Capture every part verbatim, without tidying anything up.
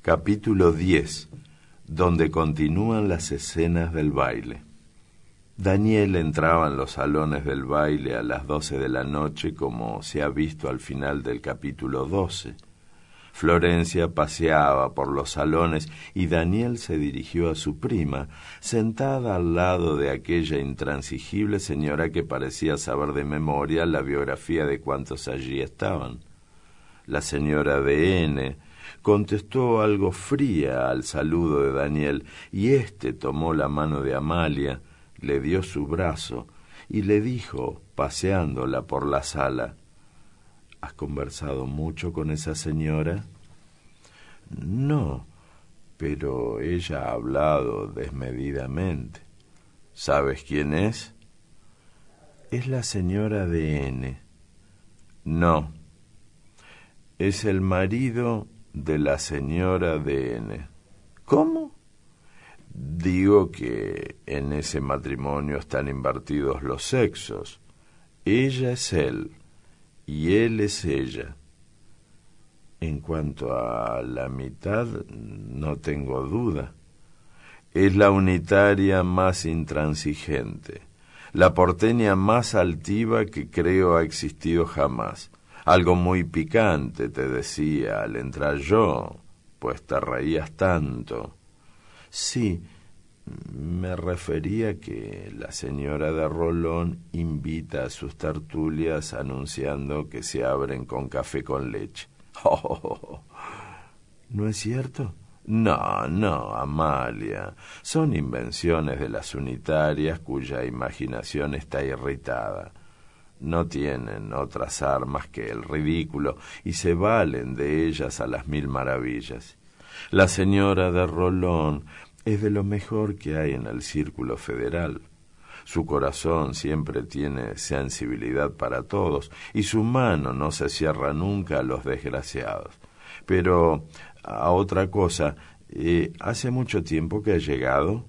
Capítulo diez, donde continúan las escenas del baile. Daniel entraba en los salones del baile a las doce de la noche, como se ha visto al final del capítulo doce. Florencia paseaba por los salones y Daniel se dirigió a su prima, sentada al lado de aquella intransigible señora que parecía saber de memoria la biografía de cuantos allí estaban. La señora de N contestó algo fría al saludo de Daniel, y éste tomó la mano de Amalia, le dio su brazo y le dijo, paseándola por la sala: ¿Has conversado mucho con esa señora? No, pero ella ha hablado desmedidamente. ¿Sabes quién es? Es la señora de N. No, es el marido de la señora de N. ¿Cómo? Digo que en ese matrimonio están invertidos los sexos. Ella es él y él es ella. En cuanto a la mitad, no tengo duda. Es la unitaria más intransigente, la porteña más altiva que creo ha existido jamás. Algo muy picante, te decía al entrar yo, pues te reías tanto. Sí, me refería que la señora de Rolón invita a sus tertulias anunciando que se abren con café con leche. Oh, ¿no es cierto? No, no, Amalia, son invenciones de las unitarias cuya imaginación está irritada. No tienen otras armas que el ridículo y se valen de ellas a las mil maravillas. La señora de Rolón es de lo mejor que hay en el círculo federal. Su corazón siempre tiene sensibilidad para todos y su mano no se cierra nunca a los desgraciados. Pero a otra cosa, eh, ¿hace mucho tiempo que ha llegado?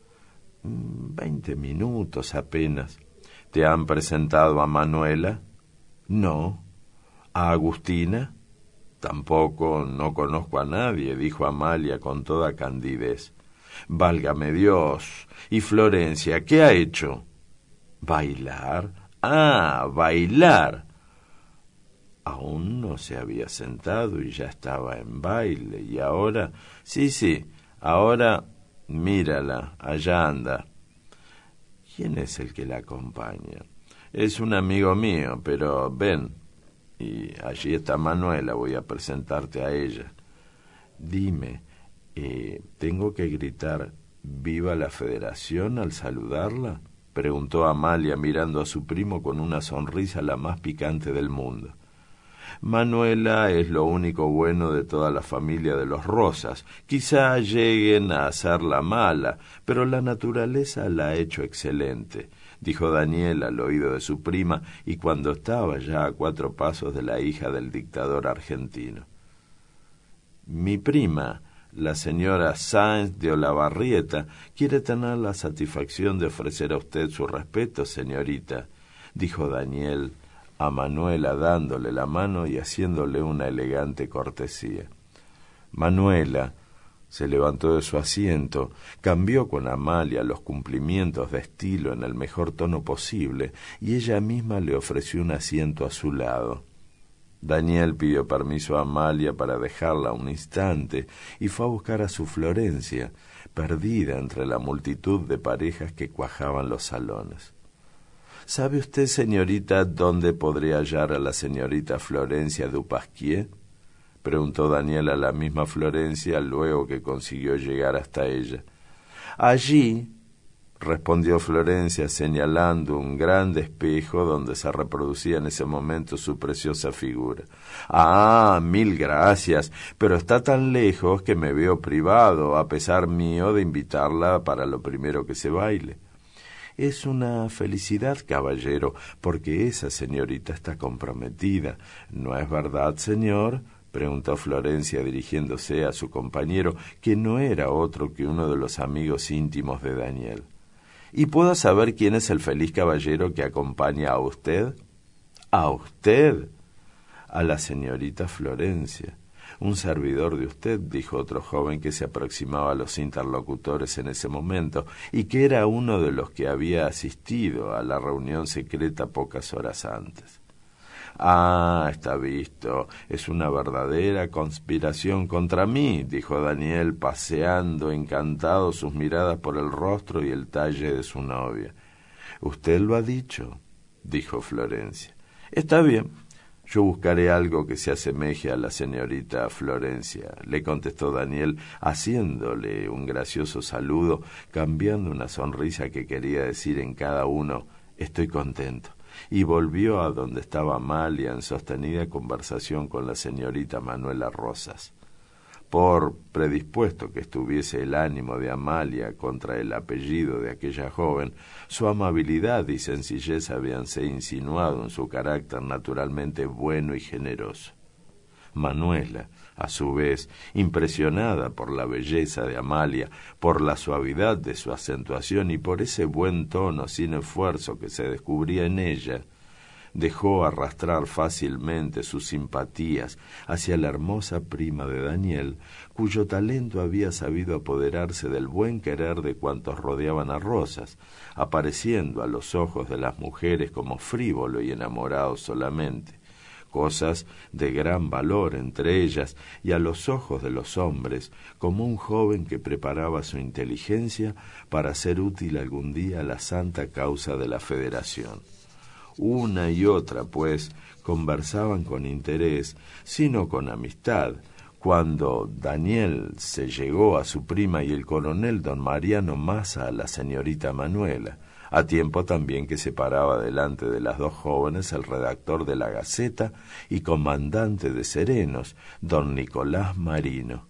Veinte minutos apenas. ¿Te han presentado a Manuela? No. ¿A Agustina? Tampoco, no conozco a nadie, dijo Amalia con toda candidez. Válgame Dios. ¿Y Florencia qué ha hecho? ¿Bailar? Ah, bailar. Aún no se había sentado y ya estaba en baile. ¿Y ahora? Sí, sí, ahora mírala, allá anda. ¿Quién es el que la acompaña? Es un amigo mío, pero ven. Y allí está Manuela, voy a presentarte a ella. Dime, eh, ¿tengo que gritar «Viva la Federación» al saludarla? Preguntó Amalia mirando a su primo con una sonrisa la más picante del mundo. Manuela es lo único bueno de toda la familia de los Rosas. Quizá lleguen a hacerla mala, pero la naturaleza la ha hecho excelente, dijo Daniel al oído de su prima, y cuando estaba ya a cuatro pasos de la hija del dictador argentino. Mi prima, la señora Sáenz de Olavarrieta, quiere tener la satisfacción de ofrecer a usted su respeto, señorita, dijo Daniel a Manuela dándole la mano y haciéndole una elegante cortesía. Manuela se levantó de su asiento, cambió con Amalia los cumplimientos de estilo en el mejor tono posible y ella misma le ofreció un asiento a su lado. Daniel pidió permiso a Amalia para dejarla un instante y fue a buscar a su Florencia, perdida entre la multitud de parejas que cuajaban los salones. ¿Sabe usted, señorita, dónde podría hallar a la señorita Florencia Dupasquier? Preguntó Daniel a la misma Florencia luego que consiguió llegar hasta ella. Allí, respondió Florencia señalando un gran espejo donde se reproducía en ese momento su preciosa figura. Ah, mil gracias, pero está tan lejos que me veo privado, a pesar mío, de invitarla para lo primero que se baile. Es una felicidad, caballero, porque esa señorita está comprometida. ¿No es verdad, señor? Preguntó Florencia dirigiéndose a su compañero, que no era otro que uno de los amigos íntimos de Daniel. ¿Y puedo saber quién es el feliz caballero que acompaña a usted? ¿A usted? A la señorita Florencia. Un servidor de usted, dijo otro joven que se aproximaba a los interlocutores en ese momento y que era uno de los que había asistido a la reunión secreta pocas horas antes. Ah, está visto, es una verdadera conspiración contra mí, dijo Daniel, paseando encantado sus miradas por el rostro y el talle de su novia. Usted lo ha dicho, dijo Florencia. Está bien, yo buscaré algo que se asemeje a la señorita Florencia, le contestó Daniel, haciéndole un gracioso saludo, cambiando una sonrisa que quería decir en cada uno, estoy contento. Y volvió a donde estaba Amalia en sostenida conversación con la señorita Manuela Rosas. Por predispuesto que estuviese el ánimo de Amalia contra el apellido de aquella joven, su amabilidad y sencillez habíanse insinuado en su carácter naturalmente bueno y generoso. Manuela, a su vez, impresionada por la belleza de Amalia, por la suavidad de su acentuación y por ese buen tono sin esfuerzo que se descubría en ella, dejó arrastrar fácilmente sus simpatías hacia la hermosa prima de Daniel, cuyo talento había sabido apoderarse del buen querer de cuantos rodeaban a Rosas, apareciendo a los ojos de las mujeres como frívolo y enamorado solamente, cosas de gran valor entre ellas, y a los ojos de los hombres como un joven que preparaba su inteligencia para ser útil algún día a la santa causa de la Federación. Una y otra, pues, conversaban con interés, sino con amistad, cuando Daniel se llegó a su prima y el coronel don Mariano Massa a la señorita Manuela, a tiempo también que se paraba delante de las dos jóvenes el redactor de la Gaceta y comandante de serenos, don Nicolás Marino.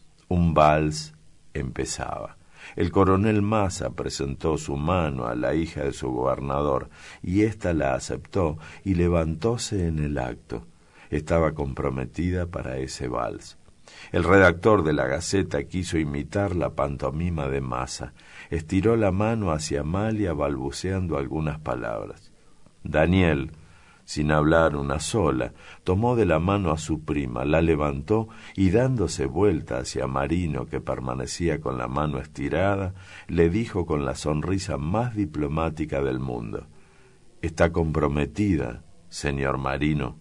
Un vals empezaba. El coronel Massa presentó su mano a la hija de su gobernador, y ésta la aceptó y levantóse en el acto. Estaba comprometida para ese vals. El redactor de la Gaceta quiso imitar la pantomima de Massa. Estiró la mano hacia Amalia balbuceando algunas palabras. Daniel, sin hablar una sola, tomó de la mano a su prima, la levantó y dándose vuelta hacia Marino, que permanecía con la mano estirada, le dijo con la sonrisa más diplomática del mundo: «Está comprometida, señor Marino».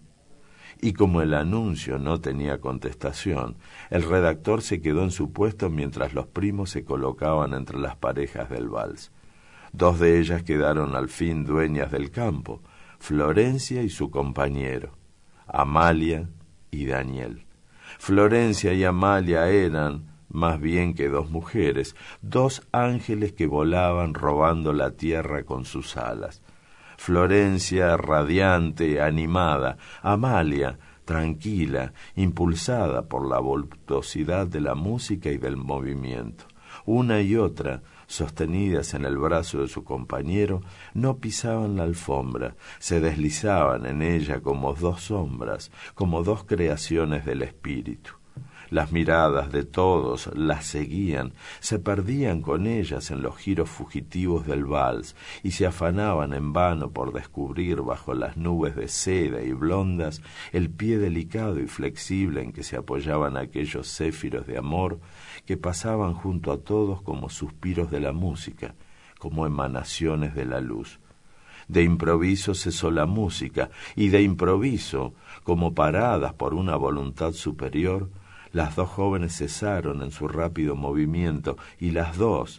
Y como el anuncio no tenía contestación, el redactor se quedó en su puesto mientras los primos se colocaban entre las parejas del vals. Dos de ellas quedaron al fin dueñas del campo, Florencia y su compañero, Amalia y Daniel. Florencia y Amalia eran, más bien que dos mujeres, dos ángeles que volaban robando la tierra con sus alas. Florencia radiante, animada, Amalia tranquila, impulsada por la voluptuosidad de la música y del movimiento. Una y otra, sostenidas en el brazo de su compañero, no pisaban la alfombra, se deslizaban en ella como dos sombras, como dos creaciones del espíritu. Las miradas de todos las seguían, se perdían con ellas en los giros fugitivos del vals y se afanaban en vano por descubrir bajo las nubes de seda y blondas el pie delicado y flexible en que se apoyaban aquellos céfiros de amor que pasaban junto a todos como suspiros de la música, como emanaciones de la luz. De improviso cesó la música y de improviso, como paradas por una voluntad superior, las dos jóvenes cesaron en su rápido movimiento y las dos,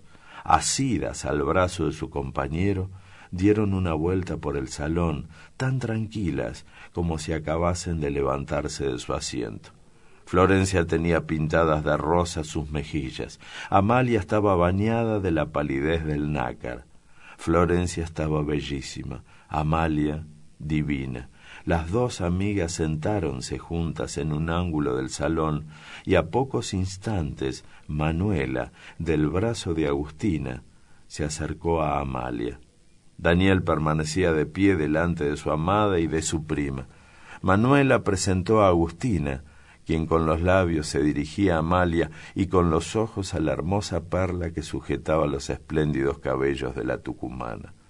asidas al brazo de su compañero, dieron una vuelta por el salón, tan tranquilas como si acabasen de levantarse de su asiento. Florencia tenía pintadas de rosa sus mejillas, Amalia estaba bañada de la palidez del nácar. Florencia estaba bellísima, Amalia divina. Las dos amigas sentáronse juntas en un ángulo del salón y a pocos instantes Manuela, del brazo de Agustina, se acercó a Amalia. Daniel permanecía de pie delante de su amada y de su prima. Manuela presentó a Agustina, quien con los labios se dirigía a Amalia y con los ojos a la hermosa perla que sujetaba los espléndidos cabellos de la tucumana.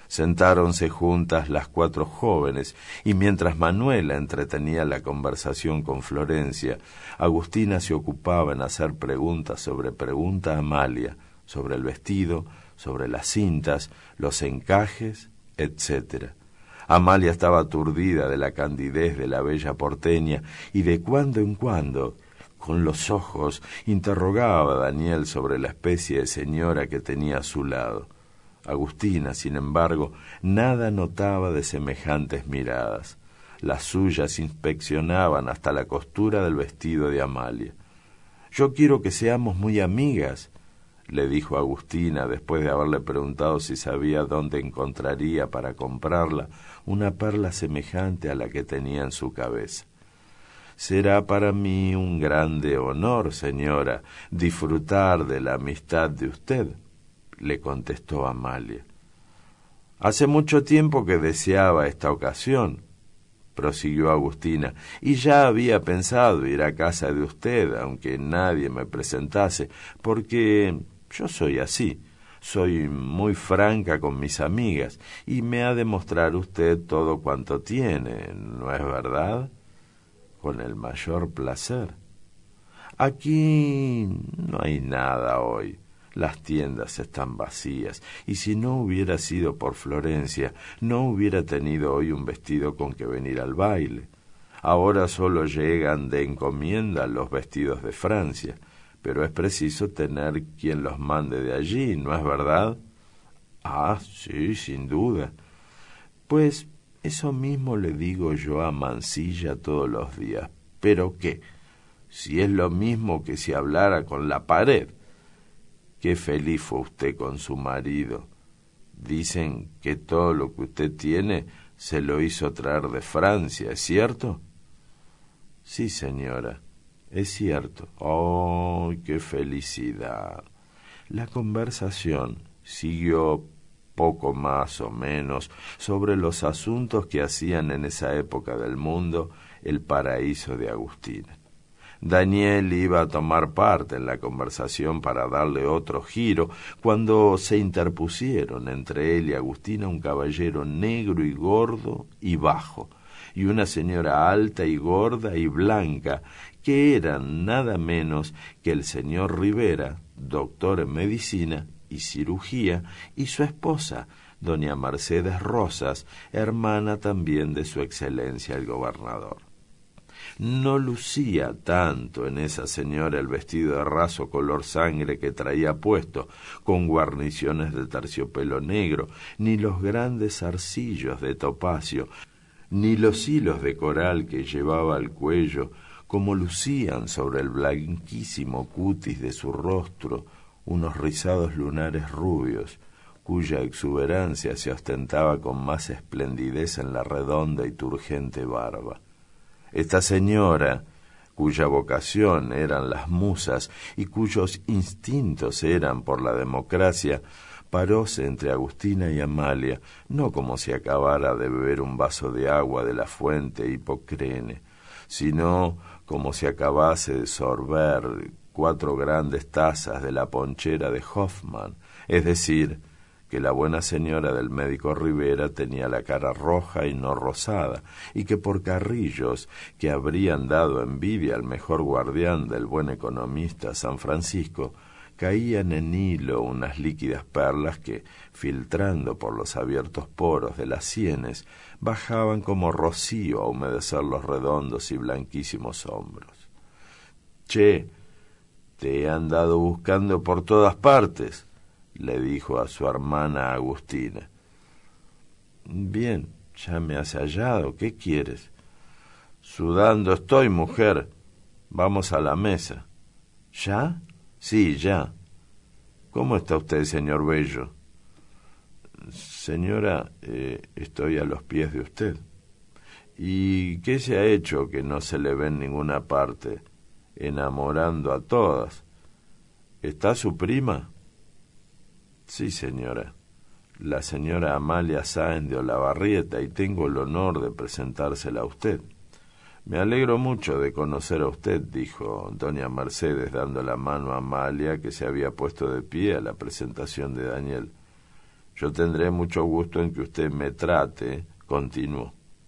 Sentáronse juntas las cuatro jóvenes, y mientras Manuela entretenía la conversación con Florencia, Agustina se ocupaba en hacer preguntas sobre pregunta a Amalia, sobre el vestido, sobre las cintas, los encajes, etcétera. Amalia estaba aturdida de la candidez de la bella porteña, y de cuando en cuando, con los ojos, interrogaba a Daniel sobre la especie de señora que tenía a su lado. Agustina, sin embargo, nada notaba de semejantes miradas. Las suyas inspeccionaban hasta la costura del vestido de Amalia. «Yo quiero que seamos muy amigas», le dijo Agustina después de haberle preguntado si sabía dónde encontraría para comprarla una perla semejante a la que tenía en su cabeza. «Será para mí un grande honor, señora, disfrutar de la amistad de usted», le contestó Amalia. «Hace mucho tiempo que deseaba esta ocasión», prosiguió Agustina, «y ya había pensado ir a casa de usted, aunque nadie me presentase, porque yo soy así, soy muy franca con mis amigas, y me ha de mostrar usted todo cuanto tiene, ¿no es verdad?». «Con el mayor placer». «Aquí no hay nada hoy. Las tiendas están vacías, y si no hubiera sido por Florencia, no hubiera tenido hoy un vestido con que venir al baile. Ahora solo llegan de encomienda los vestidos de Francia, pero es preciso tener quien los mande de allí, ¿no es verdad?». «Ah, sí, sin duda». «Pues eso mismo le digo yo a Mansilla todos los días. ¿Pero qué? Si es lo mismo que si hablara con la pared». «Qué feliz fue usted con su marido. Dicen que todo lo que usted tiene se lo hizo traer de Francia, ¿es cierto?». «Sí, señora, es cierto». «Oh, qué felicidad». La conversación siguió poco más o menos sobre los asuntos que hacían en esa época del mundo el paraíso de Agustina. Daniel iba a tomar parte en la conversación para darle otro giro, cuando se interpusieron entre él y Agustina un caballero negro y gordo y bajo, y una señora alta y gorda y blanca, que eran nada menos que el señor Rivera, doctor en medicina y cirugía, y su esposa, doña Mercedes Rosas, hermana también de su excelencia el gobernador. No lucía tanto en esa señora el vestido de raso color sangre que traía puesto, con guarniciones de terciopelo negro, ni los grandes zarcillos de topacio, ni los hilos de coral que llevaba al cuello, como lucían sobre el blanquísimo cutis de su rostro unos rizados lunares rubios, cuya exuberancia se ostentaba con más esplendidez en la redonda y turgente barba. Esta señora, cuya vocación eran las musas y cuyos instintos eran por la democracia, paróse entre Agustina y Amalia, no como si acabara de beber un vaso de agua de la fuente Hipocrene, sino como si acabase de sorber cuatro grandes tazas de la ponchera de Hoffman, es decir, que la buena señora del médico Rivera tenía la cara roja y no rosada, y que por carrillos que habrían dado envidia al mejor guardián del buen economista San Francisco, caían en hilo unas líquidas perlas que, filtrando por los abiertos poros de las sienes, bajaban como rocío a humedecer los redondos y blanquísimos hombros. «Che, te he andado buscando por todas partes», le dijo a su hermana Agustina. «Bien, ya me has hallado. ¿Qué quieres?». «Sudando estoy, mujer. Vamos a la mesa». «¿Ya?». «Sí, ya». «¿Cómo está usted, señor Bello?». «Señora, eh, estoy a los pies de usted». «¿Y qué se ha hecho que no se le ve en ninguna parte, enamorando a todas? ¿Está su prima?». «Sí, señora, la señora Amalia Sáenz de Olavarrieta, y tengo el honor de presentársela a usted». «Me alegro mucho de conocer a usted», dijo doña Mercedes, dando la mano a Amalia, que se había puesto de pie a la presentación de Daniel. Yo tendré mucho gusto en que usted me trate, continuó.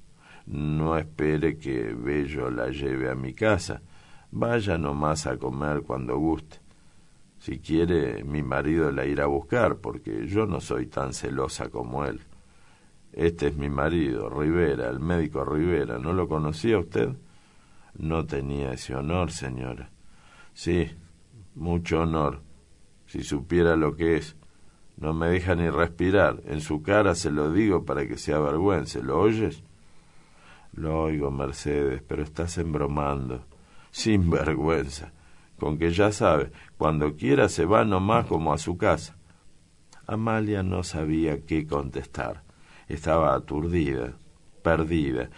No espere que Bello la lleve a mi casa. Vaya nomás a comer cuando guste. Si quiere, mi marido la irá a buscar, porque yo no soy tan celosa como él. Este es mi marido, Rivera, el médico Rivera. ¿No lo conocía usted? No tenía ese honor, señora. Sí, mucho honor. Si supiera lo que es. No me deja ni respirar. En su cara se lo digo para que se avergüence. ¿Lo oyes? Lo oigo, Mercedes, pero estás embromando. Sin vergüenza. Con que ya sabe, cuando quiera se va nomás como a su casa. Amalia no sabía qué contestar. Estaba aturdida, perdida.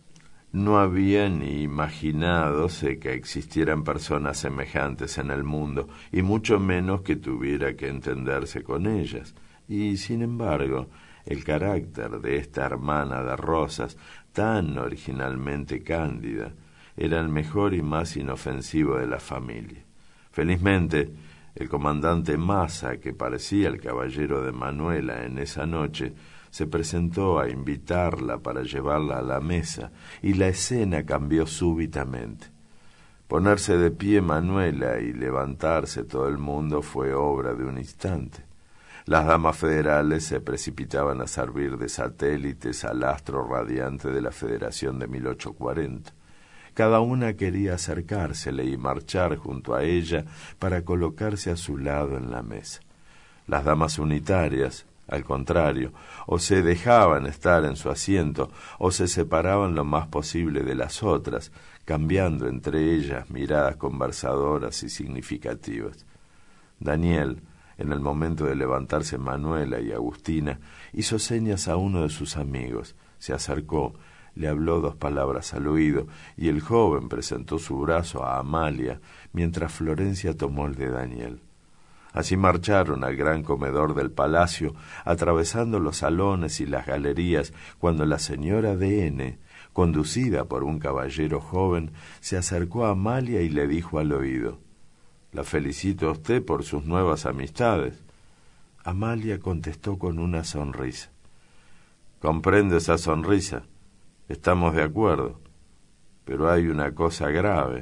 No había ni imaginadose que existieran personas semejantes en el mundo, y mucho menos que tuviera que entenderse con ellas. Y, sin embargo, el carácter de esta hermana de Rosas, tan originalmente cándida, era el mejor y más inofensivo de la familia. Felizmente, el comandante Massa, que parecía el caballero de Manuela en esa noche, se presentó a invitarla para llevarla a la mesa, y la escena cambió súbitamente. Ponerse de pie Manuela y levantarse todo el mundo fue obra de un instante. Las damas federales se precipitaban a servir de satélites al astro radiante de la Federación de mil ochocientos cuarenta. Cada una quería acercársele y marchar junto a ella para colocarse a su lado en la mesa. Las damas unitarias, al contrario, o se dejaban estar en su asiento o se separaban lo más posible de las otras, cambiando entre ellas miradas conversadoras y significativas. Daniel, en el momento de levantarse Manuela y Agustina, hizo señas a uno de sus amigos, se acercó, le habló dos palabras al oído, y el joven presentó su brazo a Amalia, mientras Florencia tomó el de Daniel. Así marcharon al gran comedor del palacio, atravesando los salones y las galerías, cuando la señora de N, conducida por un caballero joven, se acercó a Amalia y le dijo al oído: «La felicito a usted por sus nuevas amistades». Amalia contestó con una sonrisa. «Comprendo esa sonrisa. Estamos de acuerdo. Pero hay una cosa grave».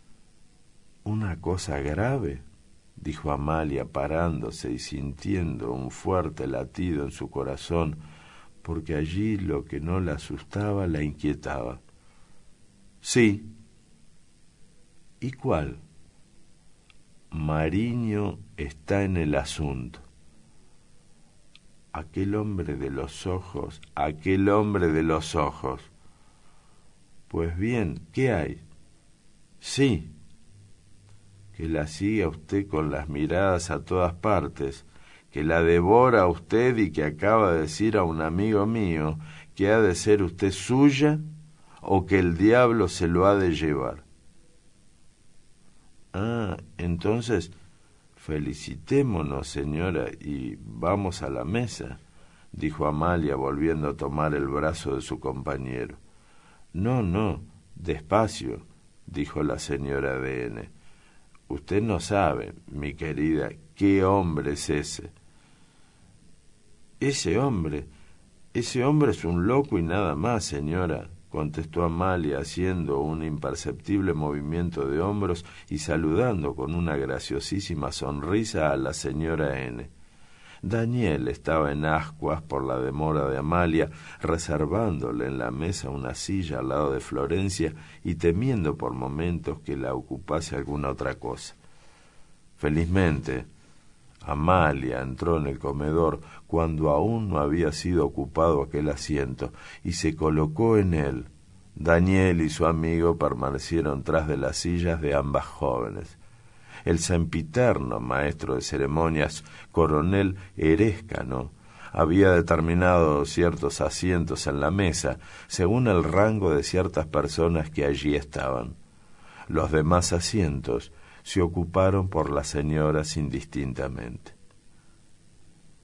«¿Una cosa grave?», dijo Amalia parándose y sintiendo un fuerte latido en su corazón, porque allí lo que no la asustaba la inquietaba. «Sí». «¿Y cuál?». «Mariño está en el asunto». «Aquel hombre de los ojos, aquel hombre de los ojos». «Pues bien, ¿qué hay?». «Sí». «Que la sigue a usted con las miradas a todas partes, que la devora a usted y que acaba de decir a un amigo mío que ha de ser usted suya o que el diablo se lo ha de llevar». «Ah, entonces felicitémonos, señora, y vamos a la mesa», dijo Amalia, volviendo a tomar el brazo de su compañero. «No, no, despacio», dijo la señora de N. «Usted no sabe, mi querida, qué hombre es ese». «Ese hombre, ese hombre es un loco y nada más, señora», contestó Amalia, haciendo un imperceptible movimiento de hombros y saludando con una graciosísima sonrisa a la señora N. Daniel estaba en ascuas por la demora de Amalia, reservándole en la mesa una silla al lado de Florencia y temiendo por momentos que la ocupase alguna otra cosa. Felizmente, Amalia entró en el comedor cuando aún no había sido ocupado aquel asiento y se colocó en él. Daniel y su amigo permanecieron tras de las sillas de ambas jóvenes. El sempiterno maestro de ceremonias, coronel Erescano, había determinado ciertos asientos en la mesa según el rango de ciertas personas que allí estaban. Los demás asientos se ocuparon por las señoras indistintamente.